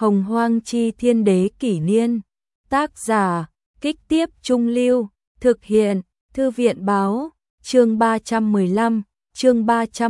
Hồng Hoang Chi Thiên Đế Kỷ Niên. Tác giả, Kích Tiếp Trung Lưu. Thực hiện, Thư viện Báo. Chương 315, chương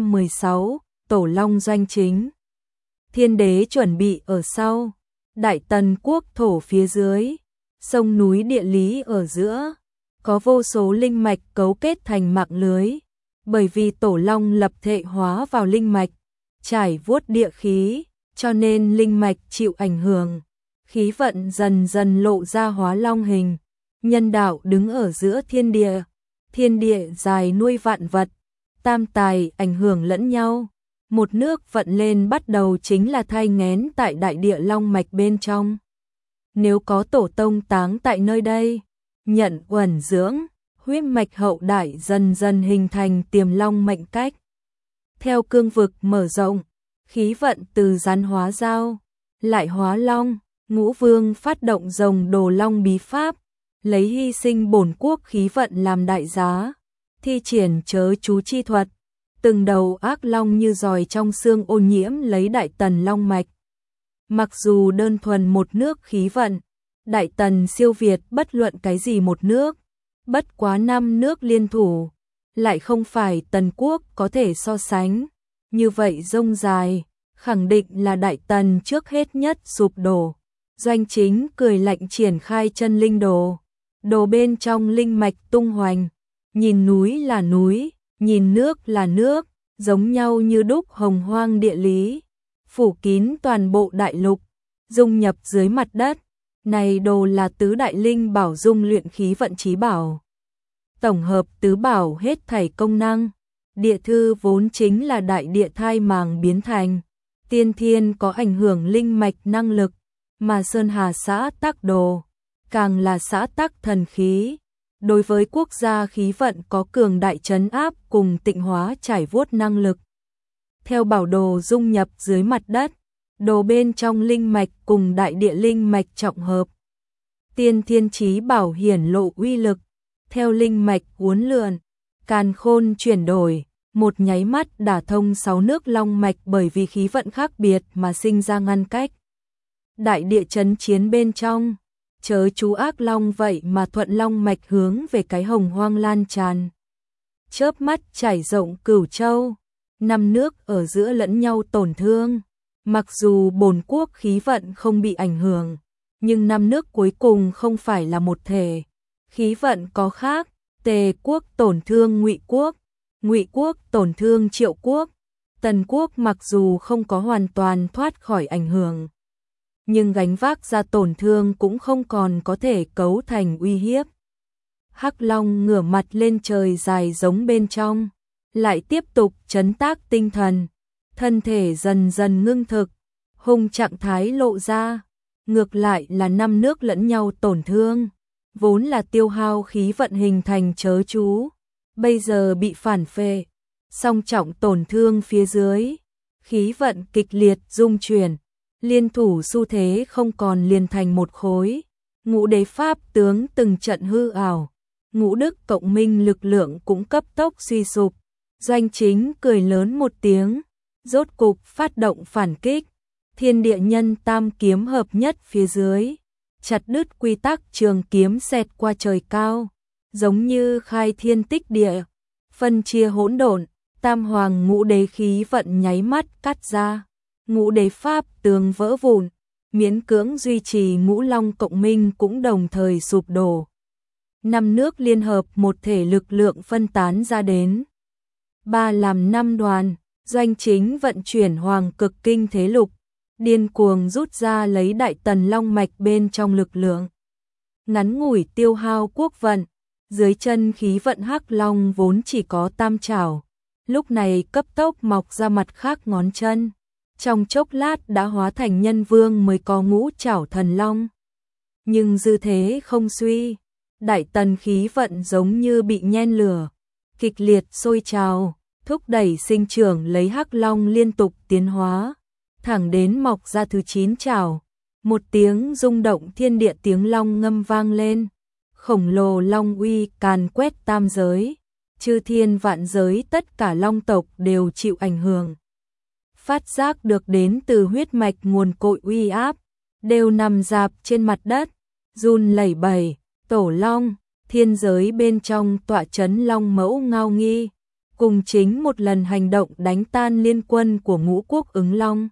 316, Tổ Long Doanh Chính. Thiên Đế chuẩn bị ở sau. Đại Tần quốc thổ phía dưới. Sông núi địa lý ở giữa. Có vô số linh mạch cấu kết thành mạng lưới. Bởi vì Tổ Long lập thể hóa vào linh mạch, trải vuốt địa khí, cho nên linh mạch chịu ảnh hưởng. Khí vận dần dần lộ ra hóa long hình. Nhân đạo đứng ở giữa thiên địa. Thiên địa dài nuôi vạn vật. Tam tài ảnh hưởng lẫn nhau. Một nước vận lên bắt đầu chính là thai nghén tại đại địa long mạch bên trong. Nếu có tổ tông táng tại nơi đây, nhận uẩn dưỡng, huyết mạch hậu đại dần dần hình thành tiềm long mệnh cách. Theo cương vực mở rộng, khí vận từ rắn hóa dao, lại hóa long, Ngũ Vương phát động rồng đồ long bí pháp, lấy hy sinh bổn quốc khí vận làm đại giá, thi triển chớ chú chi thuật, từng đầu ác long như giòi trong xương ô nhiễm lấy Đại Tần long mạch. Mặc dù đơn thuần một nước khí vận, Đại Tần siêu việt bất luận cái gì một nước, bất quá 5 nước liên thủ, lại không phải Tần quốc có thể so sánh. Như vậy rông dài, khẳng định là Đại Tần trước hết nhất sụp đổ. Doanh Chính cười lạnh triển khai chân linh đồ. Đồ bên trong linh mạch tung hoành, nhìn núi là núi, nhìn nước là nước, giống nhau như đúc hồng hoang địa lý, phủ kín toàn bộ đại lục, dung nhập dưới mặt đất. Này đồ là tứ đại linh bảo dung luyện khí vận chí bảo. Tổng hợp tứ bảo hết thảy công năng. Địa thư vốn chính là đại địa thai màng biến thành. Tiên thiên có ảnh hưởng linh mạch năng lực, mà Sơn Hà xã tắc đồ, càng là xã tắc thần khí. Đối với quốc gia khí vận có cường đại trấn áp cùng tịnh hóa trải vuốt năng lực. Theo bảo đồ dung nhập dưới mặt đất, đồ bên trong linh mạch cùng đại địa linh mạch trọng hợp. Tiên thiên chí bảo hiển lộ uy lực, theo linh mạch uốn lượn, càn khôn chuyển đổi, một nháy mắt đả thông 6 nước long mạch bởi vì khí vận khác biệt mà sinh ra ngăn cách. Đại địa chấn chiến bên trong, chớ chú ác long vậy mà thuận long mạch hướng về cái hồng hoang lan tràn. Chớp mắt trải rộng Cửu Châu, 5 nước ở giữa lẫn nhau tổn thương. Mặc dù bổn quốc khí vận không bị ảnh hưởng, nhưng 5 nước cuối cùng không phải là một thể. Khí vận có khác, Tề quốc tổn thương Ngụy quốc tổn thương Triệu quốc. Tần quốc mặc dù không có hoàn toàn thoát khỏi ảnh hưởng, nhưng gánh vác ra tổn thương cũng không còn có thể cấu thành uy hiếp. Hắc Long ngửa mặt lên trời dài giống bên trong, lại tiếp tục trấn tác tinh thần, thân thể dần dần ngưng thực, hung trạng thái lộ ra. Ngược lại là 5 nước lẫn nhau tổn thương, vốn là tiêu hao khí vận hình thành chớ chú, bây giờ bị phản phệ, song trọng tổn thương phía dưới, khí vận kịch liệt rung chuyển, liên thủ xu thế không còn liền thành một khối. Ngũ đế pháp tướng từng trận hư ảo, ngũ đức cộng minh lực lượng cũng cấp tốc suy sụp. Doanh Chính cười lớn một tiếng, rốt cục phát động phản kích. Thiên địa nhân tam kiếm hợp nhất phía dưới, chặt đứt quy tắc trường kiếm xẹt qua trời cao, giống như khai thiên tích địa, phân chia hỗn độn. Tam hoàng ngũ đế khí vận nháy mắt cắt ra, ngũ đế pháp tướng vỡ vụn, miễn cưỡng duy trì ngũ long cộng minh cũng đồng thời sụp đổ. 5 nước liên hợp một thể lực lượng phân tán ra đến 3 làm 5 đoàn. Doanh Chính vận chuyển hoàng cực kinh thế lục, điên cuồng rút ra lấy Đại Tần long mạch bên trong lực lượng. Ngắn ngủi tiêu hao quốc vận, dưới chân khí vận hắc long vốn chỉ có tam trảo, lúc này cấp tốc mọc ra mặt khác ngón chân, trong chốc lát đã hóa thành nhân vương mới có ngũ trảo thần long. Nhưng dư thế không suy, Đại Tần khí vận giống như bị nhen lửa, kịch liệt sôi trào, thúc đẩy sinh trưởng lấy hắc long liên tục tiến hóa, thẳng đến mọc ra thứ 9 trảo. Một tiếng rung động thiên địa tiếng long ngâm vang lên, khổng lồ long uy càn quét tam giới, chư thiên vạn giới tất cả long tộc đều chịu ảnh hưởng. Phát giác được đến từ huyết mạch nguồn cội uy áp, đều nằm rạp trên mặt đất, run lẩy bẩy. Tổ Long, thiên giới bên trong tọa trấn Long Mẫu Ngao Nghi, cùng chính một lần hành động đánh tan liên quân của Ngũ Quốc Ứng Long,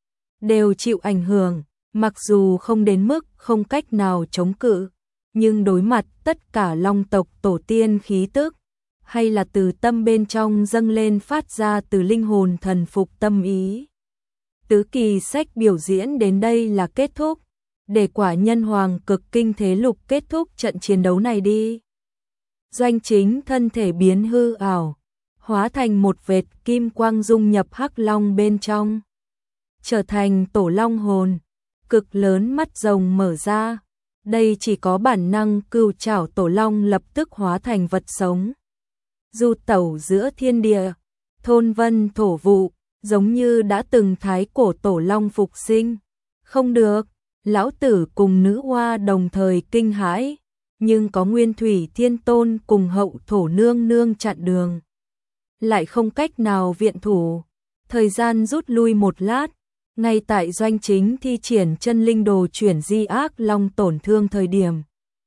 đều chịu ảnh hưởng, mặc dù không đến mức không cách nào chống cự, nhưng đối mặt tất cả Long tộc tổ tiên khí tức, hay là từ tâm bên trong dâng lên phát ra từ linh hồn thần phục tâm ý. Tứ kỳ sách biểu diễn đến đây là kết thúc, để quả nhân hoàng cực kinh thế lục kết thúc trận chiến đấu này đi. Doanh Chính thân thể biến hư ảo, hóa thành một vệt kim quang dung nhập hắc long bên trong, trở thành tổ long hồn, cực lớn mắt rồng mở ra. Đây chỉ có bản năng cừu trảo tổ long lập tức hóa thành vật sống. Du tẩu giữa thiên địa, thôn vân thổ vụ, giống như đã từng thái cổ tổ long phục sinh. Không được, lão tử cùng nữ hoa đồng thời kinh hãi, nhưng có Nguyên Thủy Thiên Tôn cùng Hậu Thổ Nương Nương chặn đường, lại không cách nào viện thủ. Thời gian rút lui một lát, ngay tại Doanh Chính thi triển chân linh đồ chuyển di ác long tổn thương thời điểm,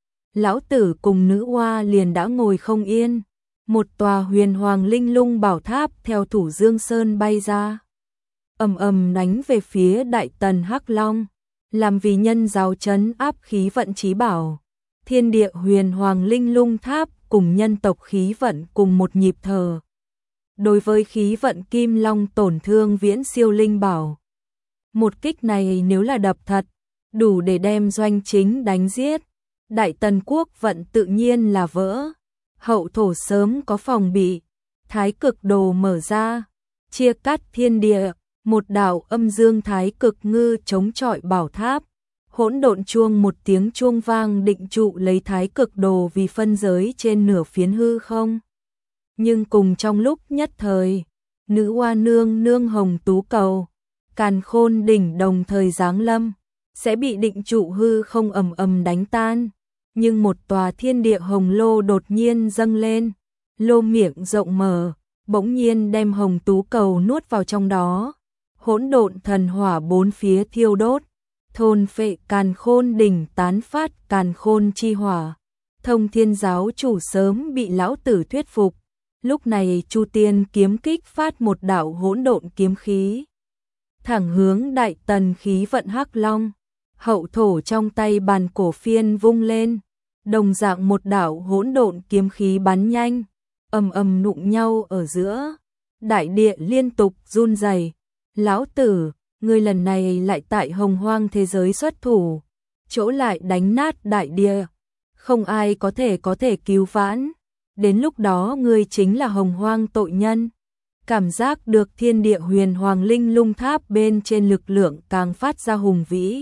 lão tử cùng nữ hoa liền đã ngồi không yên. Một tòa huyền hoàng linh lung bảo tháp theo Thủ Dương Sơn bay ra, ầm ầm đánh về phía Đại Tần Hắc Long, làm vì nhân giáo trấn áp khí vận chí bảo. Thiên địa huyền hoàng linh lung tháp cùng nhân tộc khí vận cùng một nhịp thở. Đối với khí vận kim long tổn thương viễn siêu linh bảo. Một kích này nếu là đập thật, đủ để đem Doanh Chính đánh giết. Đại Tần quốc vận tự nhiên là vỡ. Hậu thổ sớm có phòng bị, thái cực đồ mở ra, chia cắt thiên địa, một đạo âm dương thái cực ngư chống chọi bảo tháp. Hỗn độn chuông một tiếng chuông vang định trụ lấy thái cực đồ vì phân giới trên nửa phiến hư không. Nhưng cùng trong lúc nhất thời, nữ hoa nương nương hồng tú cầu, càn khôn đỉnh đồng thời giáng lâm, sẽ bị định trụ hư không ầm ầm đánh tan. Nhưng một tòa thiên địa hồng lô đột nhiên dâng lên, lô miệng rộng mở, bỗng nhiên đem hồng tú cầu nuốt vào trong đó. Hỗn độn thần hỏa bốn phía thiêu đốt, thôn phệ càn khôn đỉnh tán phát càn khôn chi hỏa. Thông Thiên giáo chủ sớm bị lão tử thuyết phục, lúc này Chu Tiên kiếm kích phát một đạo hỗn độn kiếm khí, thẳng hướng Đại Tần khí vận hắc long. Hậu thổ trong tay bàn cổ phiên vung lên, đồng dạng một đạo hỗn độn kiếm khí bắn nhanh, ầm ầm đụng nhau ở giữa, đại địa liên tục run rẩy. Lão tử, ngươi lần này lại tại hồng hoang thế giới xuất thủ, chỗ lại đánh nát đại địa, không ai có thể cứu vãn, đến lúc đó ngươi chính là hồng hoang tội nhân. Cảm giác được thiên địa huyền hoàng linh lung tháp bên trên lực lượng càng phát ra hùng vĩ,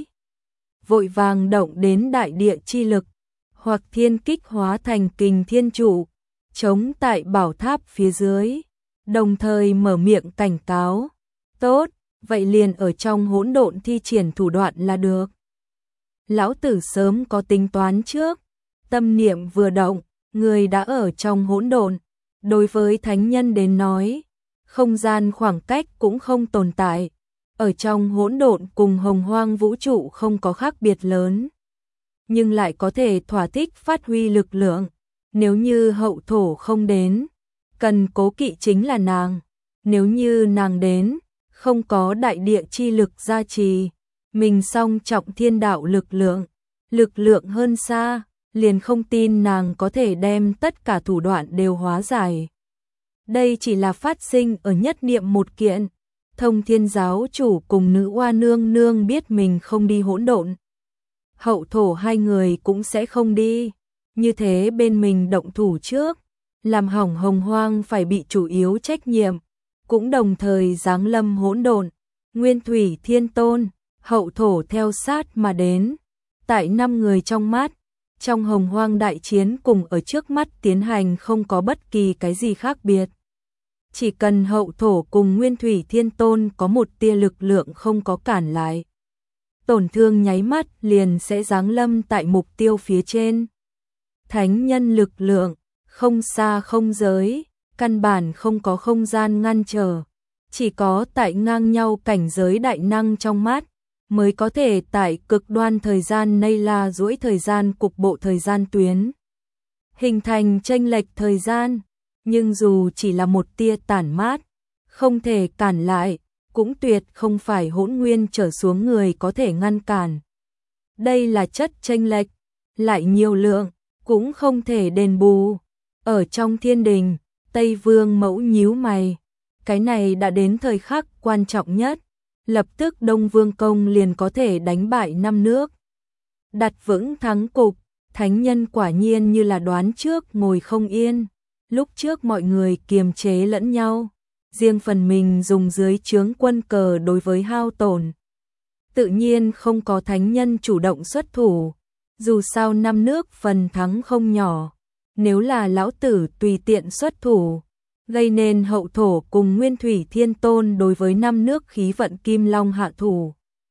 vội vàng động đến đại địa chi lực, hoặc thiên kích hóa thành kình thiên trụ, chống tại bảo tháp phía dưới, đồng thời mở miệng cảnh cáo. Tốt, vậy liền ở trong hỗn độn thi triển thủ đoạn là được. Lão tử sớm có tính toán trước, tâm niệm vừa động, người đã ở trong hỗn độn. Đối với thánh nhân đến nói, không gian khoảng cách cũng không tồn tại, ở trong hỗn độn cùng hồng hoang vũ trụ không có khác biệt lớn, nhưng lại có thể thỏa thích phát huy lực lượng. Nếu như hậu thổ không đến, cần cố kỵ chính là nàng. Nếu như nàng đến, không có đại địa chi lực gia trì, mình song trọng thiên đạo lực lượng hơn xa, liền không tin nàng có thể đem tất cả thủ đoạn đều hóa giải. Đây chỉ là phát sinh ở nhất niệm một kiện. Thông Thiên giáo chủ cùng nữ hoa nương nương biết mình không đi hỗn độn, hậu thổ hai người cũng sẽ không đi, như thế bên mình động thủ trước, làm hỏng hồng hoang phải bị chủ yếu trách nhiệm, cũng đồng thời giáng lâm hỗn độn. Nguyên Thủy Thiên Tôn, hậu thổ theo sát mà đến, tại 5 người trong mắt, trong hồng hoang đại chiến cùng ở trước mắt tiến hành không có bất kỳ cái gì khác biệt. Chỉ cần hậu thổ cùng Nguyên Thủy Thiên Tôn có một tia lực lượng không có cản lại, tổn thương nháy mắt liền sẽ giáng lâm tại mục tiêu phía trên. Thánh nhân lực lượng, không xa không giới, căn bản không có không gian ngăn trở, chỉ có tại ngang nhau cảnh giới đại năng trong mắt, mới có thể tại cực đoan thời gian này là duỗi thời gian cục bộ thời gian tuyến, hình thành chênh lệch thời gian, nhưng dù chỉ là một tia tản mát, không thể cản lại, cũng tuyệt không phải hỗn nguyên trở xuống người có thể ngăn cản. Đây là chất chênh lệch, lại nhiều lượng, cũng không thể đền bù. Ở trong thiên đình, Tây Vương Mẫu nhíu mày, cái này đã đến thời khắc quan trọng nhất, lập tức Đông Vương Công liền có thể đánh bại năm nước, đặt vững thắng cục. Thánh nhân quả nhiên như là đoán trước ngồi không yên, lúc trước mọi người kiềm chế lẫn nhau, riêng phần mình dùng dưới trướng quân cờ đối với hao tổn. Tự nhiên không có thánh nhân chủ động xuất thủ, dù sao năm nước phần thắng không nhỏ, nếu là lão tử tùy tiện xuất thủ, gây nên hậu thổ cùng Nguyên Thủy Thiên Tôn đối với năm nước khí vận Kim Long hạ thủ.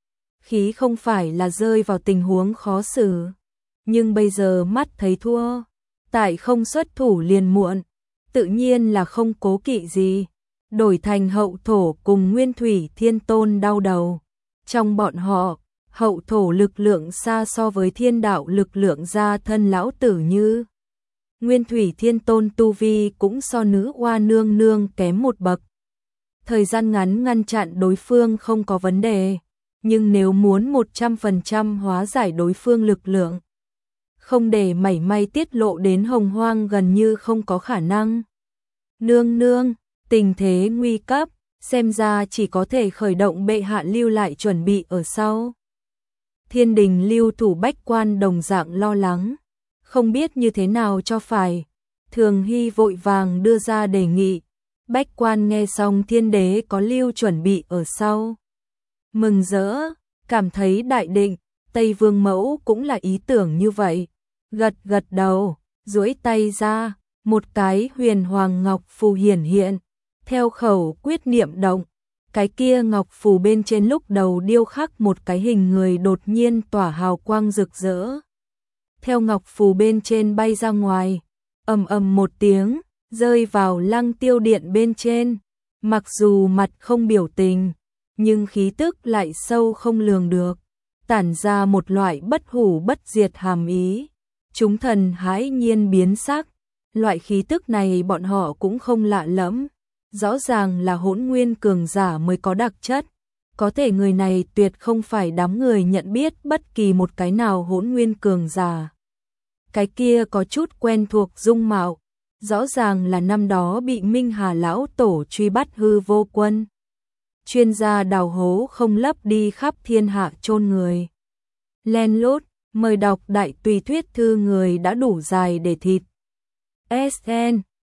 Khí không phải là rơi vào tình huống khó xử, nhưng bây giờ mắt thấy thua, tại không xuất thủ liền muộn, tự nhiên là không cố kỵ gì, đổi thành hậu thổ cùng Nguyên Thủy Thiên Tôn đau đầu. Trong bọn họ, hậu thổ lực lượng xa so với thiên đạo lực lượng gia thân lão tử như. Nguyên Thủy Thiên Tôn tu vi cũng so nữ oa nương nương kém một bậc. Thời gian ngắn ngăn chặn đối phương không có vấn đề, nhưng nếu muốn 100% hóa giải đối phương lực lượng, không để mảy may tiết lộ đến hồng hoang gần như không có khả năng. Nương nương, tình thế nguy cấp, xem ra chỉ có thể khởi động bệ hạ lưu lại chuẩn bị ở sau. Thiên đình lưu thủ Bách Quan đồng dạng lo lắng, không biết như thế nào cho phải. Thường Hy vội vàng đưa ra đề nghị, Bách Quan nghe xong thiên đế có lưu chuẩn bị ở sau. Mừng rỡ, cảm thấy đại định, Tây Vương Mẫu cũng là ý tưởng như vậy. Gật gật đầu, duỗi tay ra, một cái huyền hoàng ngọc phù hiển hiện, theo khẩu quyết niệm động, cái kia ngọc phù bên trên lúc đầu điêu khắc một cái hình người đột nhiên tỏa hào quang rực rỡ. Theo ngọc phù bên trên bay ra ngoài, ầm ầm một tiếng, rơi vào Lăng Tiêu Điện bên trên, mặc dù mặt không biểu tình, nhưng khí tức lại sâu không lường được, tản ra một loại bất hủ bất diệt hàm ý. Chúng thần hãi nhiên biến sắc, loại khí tức này bọn họ cũng không lạ lẫm, rõ ràng là hỗn nguyên cường giả mới có đặc chất, có thể người này tuyệt không phải đám người nhận biết bất kỳ một cái nào hỗn nguyên cường giả. Cái kia có chút quen thuộc dung mạo, rõ ràng là năm đó bị Minh Hà lão tổ truy bắt Hư Vô Quân. Chuyên gia đào hố không lấp đi khắp thiên hạ chôn người. Len lút, mời đọc đại tùy thuyết thư người đã đủ dài để thịt. SN